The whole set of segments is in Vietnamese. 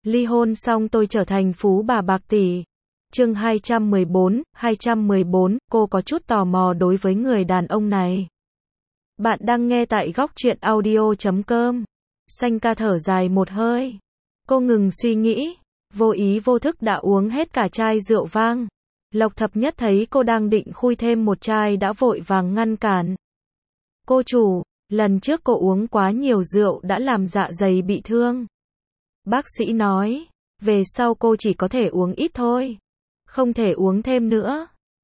Ly hôn xong tôi trở thành phú bà bạc tỷ. Chương 214, cô có chút tò mò đối với người đàn ông này. Bạn đang nghe tại góc truyện audio.com. Xanh ca thở dài một hơi. Cô ngừng suy nghĩ, vô ý vô thức đã uống hết cả chai rượu vang. Lộc Thập Nhất thấy cô đang định khui thêm một chai đã vội vàng ngăn cản. Cô chủ, lần trước cô uống quá nhiều rượu đã làm dạ dày bị thương. Bác sĩ nói, về sau cô chỉ có thể uống ít thôi. Không thể uống thêm nữa.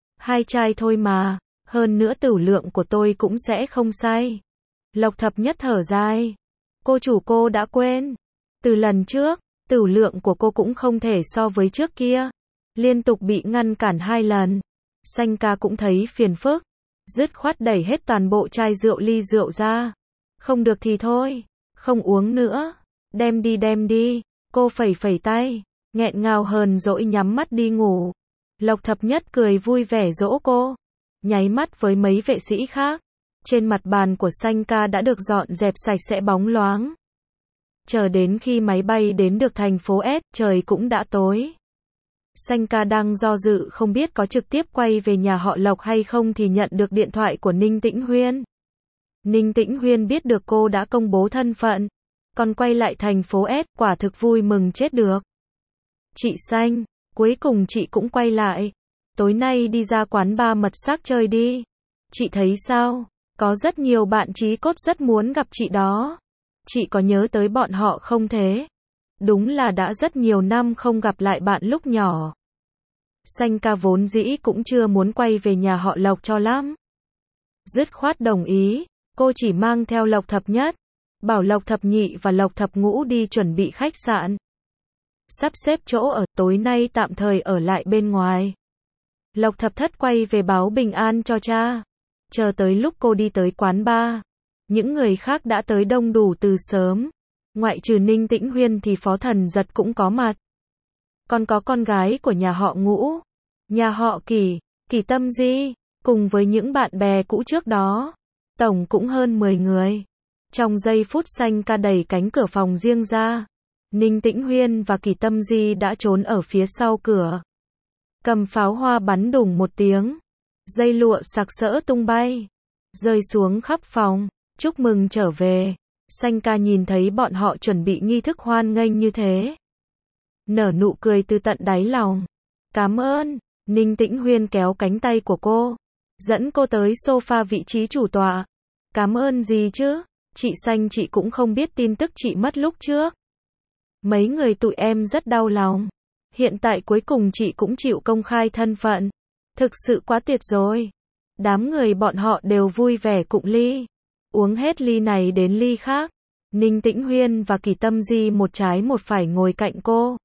2 chai thôi mà, hơn nữa tửu lượng của tôi cũng sẽ không say. Lộc Thập Nhất thở dài. Cô chủ, cô đã quên. Từ lần trước, tửu lượng của cô cũng không thể so với trước kia. Liên tục bị ngăn cản 2 lần. Xanh ca cũng thấy phiền phức. Dứt khoát đẩy hết toàn bộ chai ly rượu ra. Không được thì thôi, không uống nữa. Đem đi. Cô phẩy phẩy tay, nghẹn ngào hờn dỗi nhắm mắt đi ngủ. Lộc Thập Nhất cười vui vẻ dỗ cô, nháy mắt với mấy vệ sĩ khác. Trên mặt bàn của Xanh ca đã được dọn dẹp sạch sẽ bóng loáng. Chờ đến khi máy bay đến được thành phố S, trời cũng đã tối. Xanh ca đang do dự không biết có trực tiếp quay về nhà họ Lộc hay không thì nhận được điện thoại của Ninh Tĩnh Huyên. Ninh Tĩnh Huyên biết được cô đã công bố thân phận, còn quay lại thành phố S, quả thực vui mừng chết được. Chị Xanh, cuối cùng chị cũng quay lại. Tối nay đi ra quán bar mật sắc chơi đi. Chị thấy sao? Có rất nhiều bạn chí cốt rất muốn gặp chị đó. Chị có nhớ tới bọn họ không thế? Đúng là đã rất nhiều năm không gặp lại bạn lúc nhỏ. Xanh ca vốn dĩ cũng chưa muốn quay về nhà họ Lộc cho lắm. Dứt khoát đồng ý, cô chỉ mang theo Lộc Thập Nhất, bảo Lộc Thập Nhị và Lộc Thập Ngũ đi chuẩn bị khách sạn. Sắp xếp chỗ ở, tối nay tạm thời ở lại bên ngoài. Lộc Thập Thất quay về báo bình an cho cha. Chờ tới lúc cô đi tới quán bar, những người khác đã tới đông đủ từ sớm. Ngoại trừ Ninh Tĩnh Huyên thì Phó Thần Giật cũng có mặt. Còn có con gái của nhà họ Ngũ, nhà họ Kỳ, Kỳ Tâm Di, cùng với những bạn bè cũ trước đó. Tổng cũng hơn 10 người. Trong giây phút Xanh ca đẩy cánh cửa phòng riêng ra, Ninh Tĩnh Huyên và Kỳ Tâm Di đã trốn ở phía sau cửa. Cầm pháo hoa bắn đùng một tiếng. Dây lụa sặc sỡ tung bay, rơi xuống khắp phòng. Chúc mừng trở về. Xanh ca nhìn thấy bọn họ chuẩn bị nghi thức hoan nghênh như thế, nở nụ cười từ tận đáy lòng. Cảm ơn. Ninh Tĩnh Huyên kéo cánh tay của cô, dẫn cô tới sofa vị trí chủ tọa. Cảm ơn gì chứ? Chị Xanh, chị cũng không biết tin tức chị mất lúc trước. Mấy người tụi em rất đau lòng. Hiện tại cuối cùng chị cũng chịu công khai thân phận. Thực sự quá tuyệt rồi. Đám người bọn họ đều vui vẻ cụng ly. Uống hết ly này đến ly khác. Ninh Tĩnh Huyên và Kỳ Tâm Di một trái một phải ngồi cạnh cô.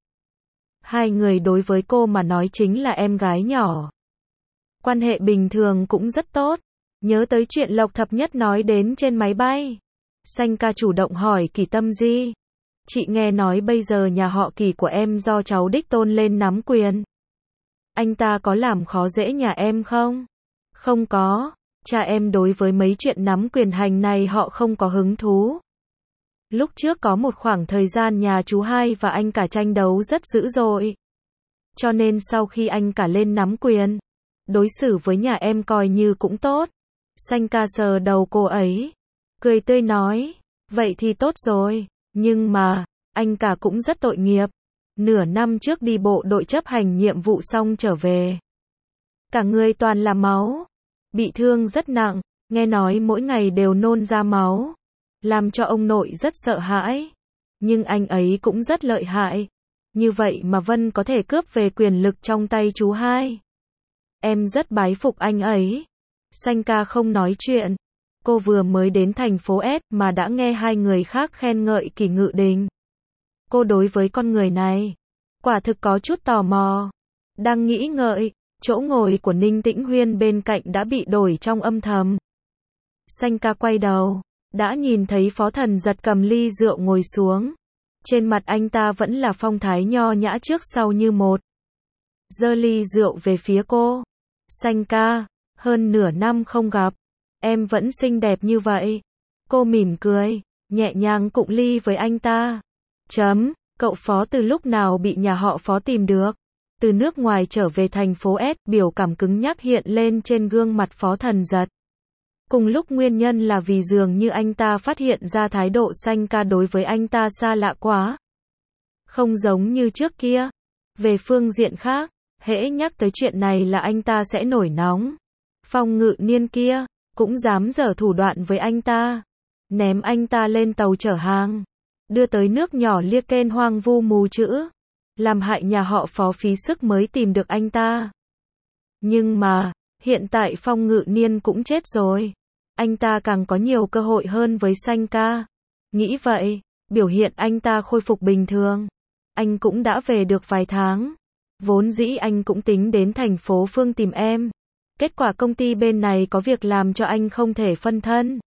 2 người đối với cô mà nói chính là em gái nhỏ. Quan hệ bình thường cũng rất tốt. Nhớ tới chuyện Lộc Thập Nhất nói đến trên máy bay, Xanh ca chủ động hỏi Kỳ Tâm Di. Chị nghe nói bây giờ nhà họ Kỳ của em do cháu đích tôn lên nắm quyền. Anh ta có làm khó dễ nhà em không? Không có. Cha em đối với mấy chuyện nắm quyền hành này họ không có hứng thú. Lúc trước có một khoảng thời gian nhà chú hai và anh cả tranh đấu rất dữ dội. Cho nên sau khi anh cả lên nắm quyền, đối xử với nhà em coi như cũng tốt. Xanh ca sờ đầu cô ấy, cười tươi nói, vậy thì tốt rồi, nhưng mà, anh cả cũng rất tội nghiệp. Nửa năm trước đi bộ đội chấp hành nhiệm vụ xong trở về. Cả người toàn là máu. Bị thương rất nặng, nghe nói mỗi ngày đều nôn ra máu. Làm cho ông nội rất sợ hãi. Nhưng anh ấy cũng rất lợi hại. Như vậy mà Vân có thể cướp về quyền lực trong tay chú hai. Em rất bái phục anh ấy. Xanh ca không nói chuyện. Cô vừa mới đến thành phố S mà đã nghe 2 người khác khen ngợi Kỳ Ngự Đình. Cô đối với con người này, quả thực có chút tò mò. Đang nghĩ ngợi, chỗ ngồi của Ninh Tĩnh Huyên bên cạnh đã bị đổi trong âm thầm. Xanh ca quay đầu, đã nhìn thấy Phó Thần Giật cầm ly rượu ngồi xuống. Trên mặt anh ta vẫn là phong thái nho nhã trước sau như một. Giơ ly rượu về phía cô. Xanh ca, hơn nửa năm không gặp, em vẫn xinh đẹp như vậy. Cô mỉm cười, nhẹ nhàng cụng ly với anh ta. Cậu Phó từ lúc nào bị nhà họ Phó tìm được? Từ nước ngoài trở về thành phố S, biểu cảm cứng nhắc hiện lên trên gương mặt Phó Thần Giật. Cùng lúc nguyên nhân là vì dường như anh ta phát hiện ra thái độ Xanh Ca đối với anh ta xa lạ quá. Không giống như trước kia. Về phương diện khác, hễ nhắc tới chuyện này là anh ta sẽ nổi nóng. Phong Ngự Niên kia, cũng dám giở thủ đoạn với anh ta. Ném anh ta lên tàu chở hàng. Đưa tới nước nhỏ Liêken hoang vu mù chữ. Làm hại nhà họ Phó phí sức mới tìm được anh ta. Nhưng mà, hiện tại Phong Ngự Niên cũng chết rồi. Anh ta càng có nhiều cơ hội hơn với Xanh Ca. Nghĩ vậy, biểu hiện anh ta khôi phục bình thường. Anh cũng đã về được vài tháng. Vốn dĩ anh cũng tính đến thành phố Phương tìm em. Kết quả công ty bên này có việc làm cho anh không thể phân thân.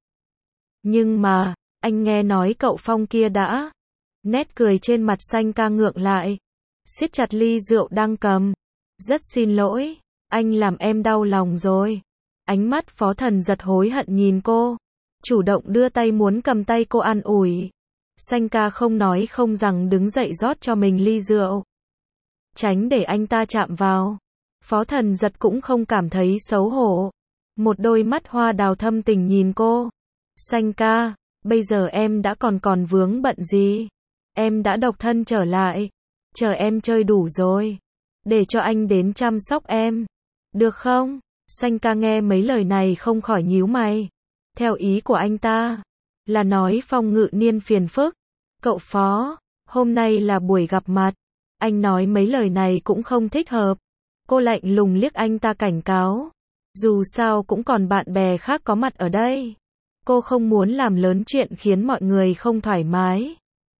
Nhưng mà, anh nghe nói cậu Phong kia đã. Nét cười trên mặt Xanh Ca ngượng lại. Siết chặt ly rượu đang cầm. Rất xin lỗi, anh làm em đau lòng rồi. Ánh mắt Phó Thần Giật hối hận nhìn cô. Chủ động đưa tay muốn cầm tay cô an ủi. Xanh Ca không nói không rằng đứng dậy rót cho mình ly rượu. Tránh để anh ta chạm vào. Phó Thần Giật cũng không cảm thấy xấu hổ. Một đôi mắt hoa đào thâm tình nhìn cô. Xanh Ca, bây giờ em đã còn vướng bận gì? Em đã độc thân trở lại. Chờ em chơi đủ rồi. Để cho anh đến chăm sóc em. Được không? Xanh Ca nghe mấy lời này không khỏi nhíu mày. Theo ý của anh ta, là nói Phong Ngự Niên phiền phức. Cậu Phó, hôm nay là buổi gặp mặt. Anh nói mấy lời này cũng không thích hợp. Cô lạnh lùng liếc anh ta cảnh cáo. Dù sao cũng còn bạn bè khác có mặt ở đây. Cô không muốn làm lớn chuyện khiến mọi người không thoải mái.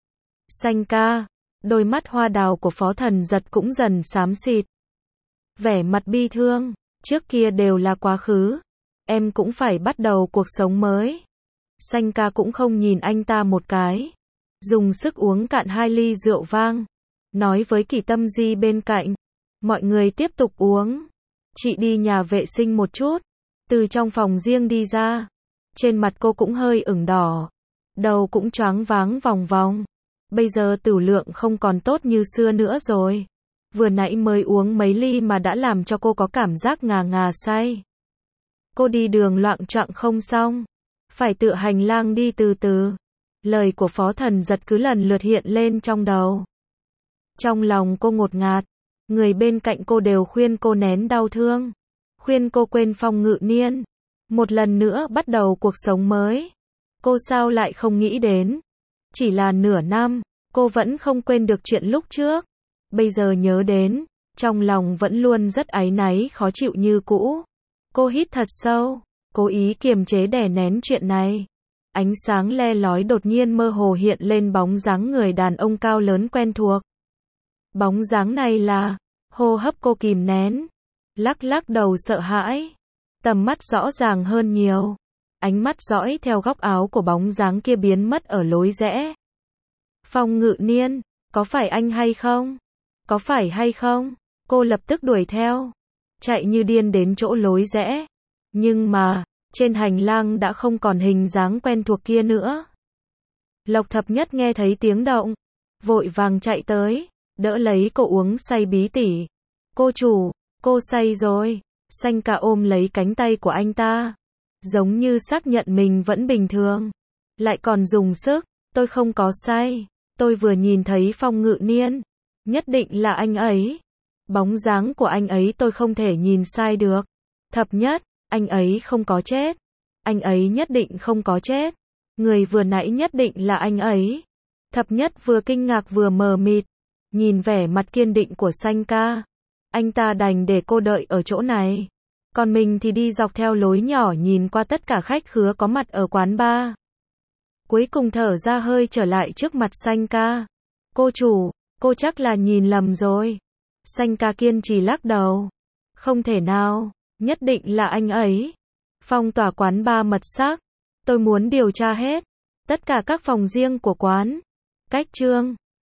Xanh Ca, đôi mắt hoa đào của Phó Thần Giật cũng dần xám xịt. Vẻ mặt bi thương, trước kia đều là quá khứ. Em cũng phải bắt đầu cuộc sống mới. Xanh Ca cũng không nhìn anh ta một cái. Dùng sức uống cạn 2 ly rượu vang. Nói với Kỳ Tâm Di bên cạnh. Mọi người tiếp tục uống. Chị đi nhà vệ sinh một chút. Từ trong phòng riêng đi ra. Trên mặt cô cũng hơi ửng đỏ. Đầu cũng choáng váng vòng vòng. Bây giờ tửu lượng không còn tốt như xưa nữa rồi. Vừa nãy mới uống mấy ly mà đã làm cho cô có cảm giác ngà ngà say. Cô đi đường loạng choạng không xong. Phải tự hành lang đi từ từ. Lời của Phó Thần Giật cứ lần lượt hiện lên trong đầu. Trong lòng cô ngột ngạt. Người bên cạnh cô đều khuyên cô nén đau thương. Khuyên cô quên Phong Ngự Niên. Một lần nữa bắt đầu cuộc sống mới. Cô sao lại không nghĩ đến. Chỉ là nửa năm, cô vẫn không quên được chuyện lúc trước. Bây giờ nhớ đến, trong lòng vẫn luôn rất áy náy khó chịu như cũ. Cô hít thật sâu, cố ý kiềm chế đè nén chuyện này. Ánh sáng le lói đột nhiên mơ hồ hiện lên bóng dáng người đàn ông cao lớn quen thuộc. Bóng dáng này là, hô hấp cô kìm nén, lắc lắc đầu sợ hãi. Tầm mắt rõ ràng hơn nhiều. Ánh mắt dõi theo góc áo của bóng dáng kia biến mất ở lối rẽ. Phong Ngự Niên, có phải anh hay không? Có phải hay không? Cô lập tức đuổi theo. Chạy như điên đến chỗ lối rẽ. Nhưng mà, trên hành lang đã không còn hình dáng quen thuộc kia nữa. Lộc Thập Nhất nghe thấy tiếng động. Vội vàng chạy tới. Đỡ lấy cô uống say bí tỉ. Cô chủ, cô say rồi. Xanh Ca ôm lấy cánh tay của anh ta. Giống như xác nhận mình vẫn bình thường. Lại còn dùng sức. Tôi không có say. Tôi vừa nhìn thấy Phong Ngự Niên. Nhất định là anh ấy. Bóng dáng của anh ấy tôi không thể nhìn sai được. Thập Nhất, anh ấy không có chết. Anh ấy nhất định không có chết. Người vừa nãy nhất định là anh ấy. Thập Nhất vừa kinh ngạc vừa mờ mịt. Nhìn vẻ mặt kiên định của Xanh Ca. Anh ta đành để cô đợi ở chỗ này. Còn mình thì đi dọc theo lối nhỏ nhìn qua tất cả khách khứa có mặt ở quán bar. Cuối cùng thở ra hơi trở lại trước mặt Xanh Ca. Cô chủ, cô chắc là nhìn lầm rồi. Xanh Ca kiên trì lắc đầu. Không thể nào, nhất định là anh ấy. Phong tỏa quán bar mật sắc. Tôi muốn điều tra hết tất cả các phòng riêng của quán. Cách chương